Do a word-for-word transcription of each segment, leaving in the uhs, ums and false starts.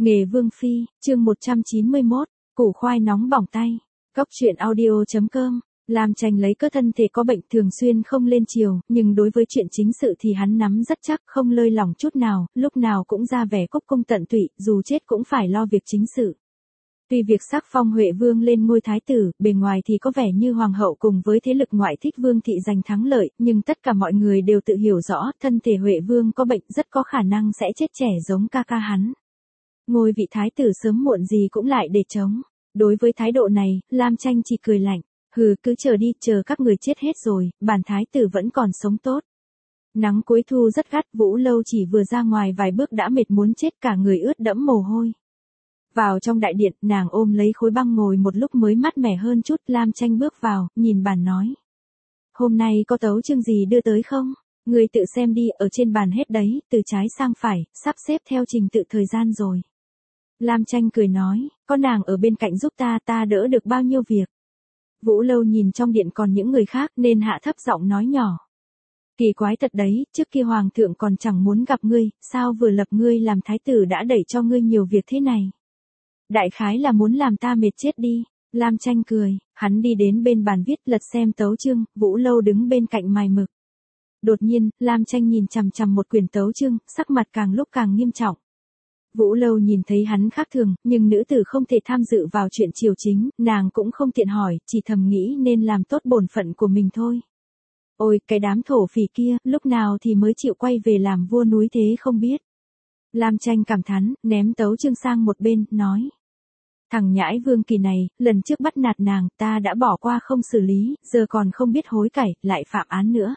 Nghề vương phi, chương một trăm chín mươi mốt, củ khoai nóng bỏng tay. Cóc truyện audio chấm com. Lam Tranh lấy cớ thân thể có bệnh thường xuyên không lên chiều, nhưng đối với chuyện chính sự thì hắn nắm rất chắc, không lơi lỏng chút nào, lúc nào cũng ra vẻ cúc cung tận tụy, dù chết cũng phải lo việc chính sự. Tuy việc sắc phong Huệ Vương lên ngôi thái tử, bề ngoài thì có vẻ như hoàng hậu cùng với thế lực ngoại thích Vương thị giành thắng lợi, nhưng tất cả mọi người đều tự hiểu rõ, thân thể Huệ Vương có bệnh rất có khả năng sẽ chết trẻ giống ca ca hắn. Ngôi vị thái tử sớm muộn gì cũng lại để chống. Đối với thái độ này, Lam Tranh chỉ cười lạnh, hừ cứ chờ đi, chờ các người chết hết rồi, bản thái tử vẫn còn sống tốt. Nắng cuối thu rất gắt, Vũ Lâu chỉ vừa ra ngoài vài bước đã mệt muốn chết, cả người ướt đẫm mồ hôi. Vào trong đại điện, nàng ôm lấy khối băng ngồi một lúc mới mát mẻ hơn chút. Lam Tranh bước vào, nhìn bàn nói: Hôm nay có tấu chương gì đưa tới không? Người tự xem đi, ở trên bàn hết đấy, từ trái sang phải, sắp xếp theo trình tự thời gian rồi. Lam Tranh cười nói, có nàng ở bên cạnh giúp ta, ta đỡ được bao nhiêu việc. Vũ Lâu nhìn trong điện còn những người khác nên hạ thấp giọng nói nhỏ. Kỳ quái thật đấy, trước kia hoàng thượng còn chẳng muốn gặp ngươi, sao vừa lập ngươi làm thái tử đã đẩy cho ngươi nhiều việc thế này? Đại khái là muốn làm ta mệt chết đi. Lam Tranh cười, hắn đi đến bên bàn viết lật xem tấu chương, Vũ Lâu đứng bên cạnh mài mực. Đột nhiên, Lam Tranh nhìn chằm chằm một quyển tấu chương, sắc mặt càng lúc càng nghiêm trọng. Vũ Lâu nhìn thấy hắn khác thường, nhưng nữ tử không thể tham dự vào chuyện triều chính, nàng cũng không tiện hỏi, chỉ thầm nghĩ nên làm tốt bổn phận của mình thôi. Ôi, cái đám thổ phỉ kia, lúc nào thì mới chịu quay về làm vua núi thế không biết. Lam Tranh cảm thán, ném tấu chương sang một bên, nói. Thằng nhãi Vương Kỳ này, lần trước bắt nạt nàng, ta đã bỏ qua không xử lý, giờ còn không biết hối cải, lại phạm án nữa.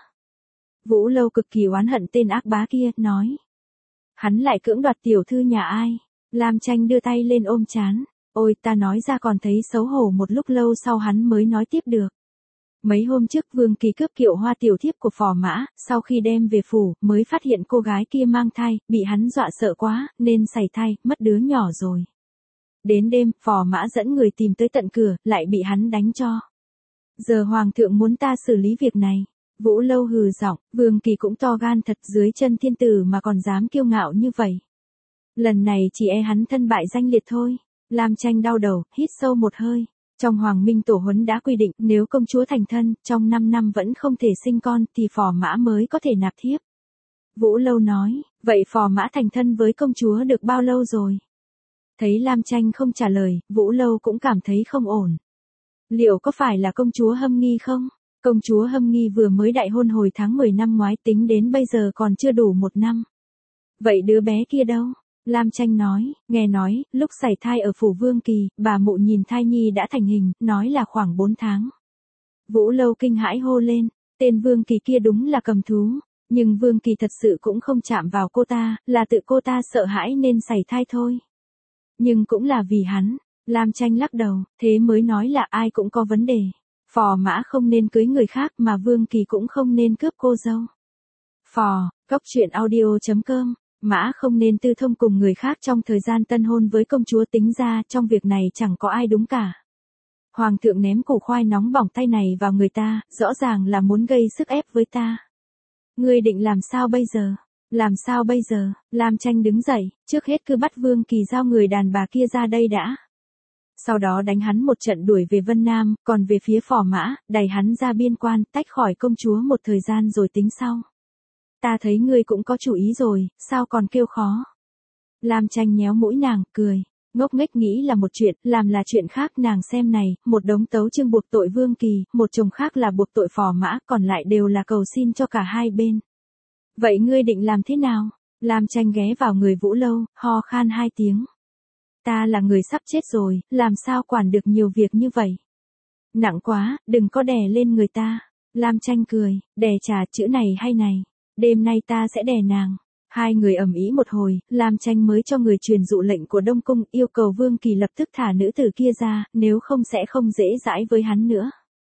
Vũ Lâu cực kỳ oán hận tên ác bá kia, nói. Hắn lại cưỡng đoạt tiểu thư nhà ai? Lam Tranh đưa tay lên ôm trán. Ôi, ta nói ra còn thấy xấu hổ, một lúc lâu sau hắn mới nói tiếp được. Mấy hôm trước Vương Kỳ cướp kiệu hoa tiểu thiếp của phò mã, sau khi đem về phủ, mới phát hiện cô gái kia mang thai, bị hắn dọa sợ quá, nên sảy thai, mất đứa nhỏ rồi. Đến đêm, phò mã dẫn người tìm tới tận cửa, lại bị hắn đánh cho. Giờ hoàng thượng muốn ta xử lý việc này. Vũ Lâu hừ giọng, Vương Kỳ cũng to gan thật, dưới chân thiên tử mà còn dám kiêu ngạo như vậy. Lần này chỉ e hắn thân bại danh liệt thôi. Lam Tranh đau đầu, hít sâu một hơi. Trong Hoàng Minh Tổ huấn đã quy định, nếu công chúa thành thân, trong năm năm vẫn không thể sinh con, thì phò mã mới có thể nạp thiếp. Vũ Lâu nói, vậy phò mã thành thân với công chúa được bao lâu rồi? Thấy Lam Tranh không trả lời, Vũ Lâu cũng cảm thấy không ổn. Liệu có phải là công chúa Hâm Nghi không? Công chúa Hâm Nghi vừa mới đại hôn hồi tháng mười năm ngoái, tính đến bây giờ còn chưa đủ một năm. Vậy đứa bé kia đâu? Lam Tranh nói, nghe nói, lúc sảy thai ở phủ Vương Kỳ, bà mụ nhìn thai nhi đã thành hình, nói là khoảng bốn tháng. Vũ Lâu kinh hãi hô lên, tên Vương Kỳ kia đúng là cầm thú, nhưng Vương Kỳ thật sự cũng không chạm vào cô ta, là tự cô ta sợ hãi nên sảy thai thôi. Nhưng cũng là vì hắn. Lam Tranh lắc đầu, thế mới nói là ai cũng có vấn đề. Phò mã không nên cưới người khác, mà Vương Kỳ cũng không nên cướp cô dâu. Phò, cóc truyện audio chấm com. Mã không nên tư thông cùng người khác trong thời gian tân hôn với công chúa, tính ra trong việc này chẳng có ai đúng cả. Hoàng thượng ném củ khoai nóng bỏng tay này vào người ta, rõ ràng là muốn gây sức ép với ta. Ngươi định làm sao bây giờ? Làm sao bây giờ? Lam Tranh đứng dậy, trước hết cứ bắt Vương Kỳ giao người đàn bà kia ra đây đã. Sau đó đánh hắn một trận đuổi về Vân Nam, còn về phía phò mã, đẩy hắn ra biên quan, tách khỏi công chúa một thời gian rồi tính sau. Ta thấy ngươi cũng có chủ ý rồi, sao còn kêu khó? Lam Tranh nhéo mũi nàng, cười. Ngốc nghếch nghĩ là một chuyện, làm là chuyện khác. Nàng xem này, một đống tấu chương buộc tội Vương Kỳ, một chồng khác là buộc tội phò mã, còn lại đều là cầu xin cho cả hai bên. Vậy ngươi định làm thế nào? Lam Tranh ghé vào người Vũ Lâu, ho khan hai tiếng. Ta là người sắp chết rồi, làm sao quản được nhiều việc như vậy? Nặng quá, đừng có đè lên người ta. Lam Tranh cười, đè trà chữ này hay này. Đêm nay ta sẽ đè nàng. Hai người ầm ĩ một hồi, Lam Tranh mới cho người truyền dụ lệnh của Đông Cung, yêu cầu Vương Kỳ lập tức thả nữ tử kia ra, nếu không sẽ không dễ dãi với hắn nữa.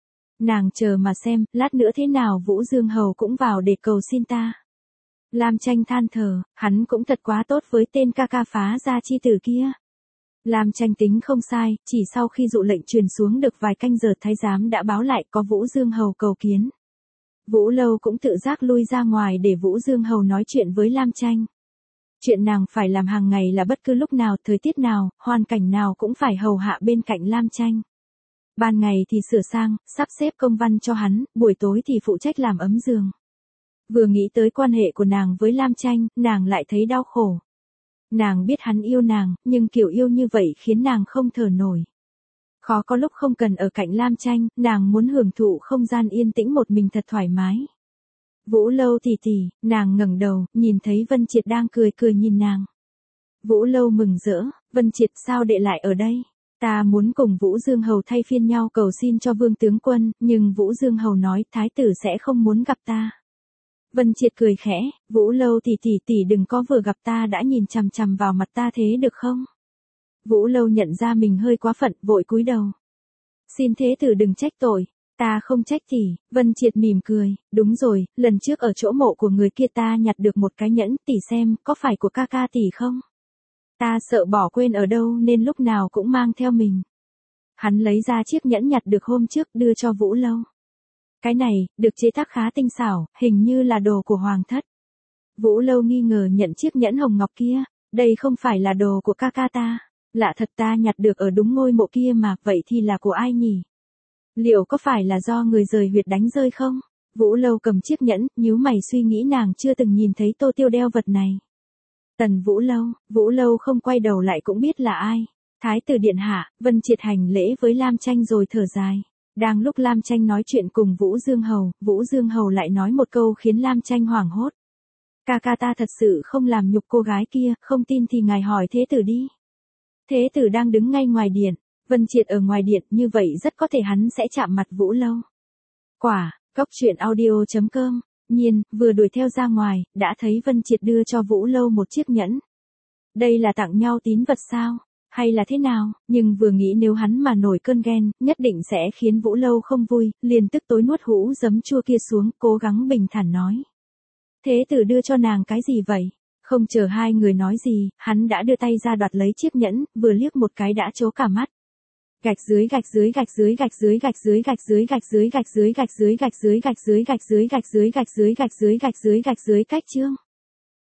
Nàng chờ mà xem, lát nữa thế nào Vũ Dương Hầu cũng vào để cầu xin ta. Lam Tranh than thở, hắn cũng thật quá tốt với tên ca ca phá gia chi tử kia. Lam Tranh tính không sai, chỉ sau khi dụ lệnh truyền xuống được vài canh giờ, thái giám đã báo lại có Vũ Dương Hầu cầu kiến. Vũ Lâu cũng tự giác lui ra ngoài để Vũ Dương Hầu nói chuyện với Lam Tranh. Chuyện nàng phải làm hàng ngày là bất cứ lúc nào, thời tiết nào, hoàn cảnh nào cũng phải hầu hạ bên cạnh Lam Tranh. Ban ngày thì sửa sang, sắp xếp công văn cho hắn, buổi tối thì phụ trách làm ấm giường. Vừa nghĩ tới quan hệ của nàng với Lam Tranh, nàng lại thấy đau khổ. Nàng biết hắn yêu nàng, nhưng kiểu yêu như vậy khiến nàng không thở nổi. Khó có lúc không cần ở cạnh Lam Tranh, nàng muốn hưởng thụ không gian yên tĩnh một mình thật thoải mái. Vũ Lâu tỷ tỷ, nàng ngẩng đầu, nhìn thấy Vân Triệt đang cười cười nhìn nàng. Vũ Lâu mừng rỡ, Vân Triệt sao đệ lại ở đây? Ta muốn cùng Vũ Dương Hầu thay phiên nhau cầu xin cho Vương tướng quân, nhưng Vũ Dương Hầu nói thái tử sẽ không muốn gặp ta. Vân Triệt cười khẽ, Vũ Lâu tỷ tỷ tỷ đừng có vừa gặp ta đã nhìn chằm chằm vào mặt ta thế được không? Vũ Lâu nhận ra mình hơi quá phận, vội cúi đầu. Xin thế tử đừng trách tội. Ta không trách tỷ, Vân Triệt mỉm cười, đúng rồi, lần trước ở chỗ mộ của người kia ta nhặt được một cái nhẫn, tỷ xem, có phải của ca ca tỷ không? Ta sợ bỏ quên ở đâu nên lúc nào cũng mang theo mình. Hắn lấy ra chiếc nhẫn nhặt được hôm trước đưa cho Vũ Lâu. Cái này, được chế tác khá tinh xảo, hình như là đồ của hoàng thất. Vũ Lâu nghi ngờ nhận chiếc nhẫn hồng ngọc kia, đây không phải là đồ của ca ca ta. Lạ thật, ta nhặt được ở đúng ngôi mộ kia mà, vậy thì là của ai nhỉ? Liệu có phải là do người rời huyệt đánh rơi không? Vũ Lâu cầm chiếc nhẫn, nhíu mày suy nghĩ nàng chưa từng nhìn thấy Tô Tiêu đeo vật này. Tần Vũ Lâu, Vũ Lâu không quay đầu lại cũng biết là ai. Thái tử điện hạ, Vân Triệt hành lễ với Lam Tranh rồi thở dài. Đang lúc Lam Tranh nói chuyện cùng Vũ Dương Hầu, Vũ Dương Hầu lại nói một câu khiến Lam Tranh hoảng hốt. Ca ca ta thật sự không làm nhục cô gái kia, không tin thì ngài hỏi thế tử đi. Thế tử đang đứng ngay ngoài điện, Vân Triệt ở ngoài điện, như vậy rất có thể hắn sẽ chạm mặt Vũ Lâu. Quả, cốc truyện audio chấm com. Nhiên, vừa đuổi theo ra ngoài, đã thấy Vân Triệt đưa cho Vũ Lâu một chiếc nhẫn. Đây là tặng nhau tín vật sao? Hay là thế nào? Nhưng vừa nghĩ nếu hắn mà nổi cơn ghen, nhất định sẽ khiến Vũ Lâu không vui, liền tức tối nuốt hũ giấm chua kia xuống, cố gắng bình thản nói. Thế tử đưa cho nàng cái gì vậy? Không chờ hai người nói gì, hắn đã đưa tay ra đoạt lấy chiếc nhẫn, vừa liếc một cái đã trố cả mắt. Gạch dưới gạch dưới gạch dưới gạch dưới gạch dưới gạch dưới gạch dưới gạch dưới gạch dưới gạch dưới gạch dưới gạch dưới gạch dưới gạch dưới gạch dưới gạch dưới gạch dưới cách chương.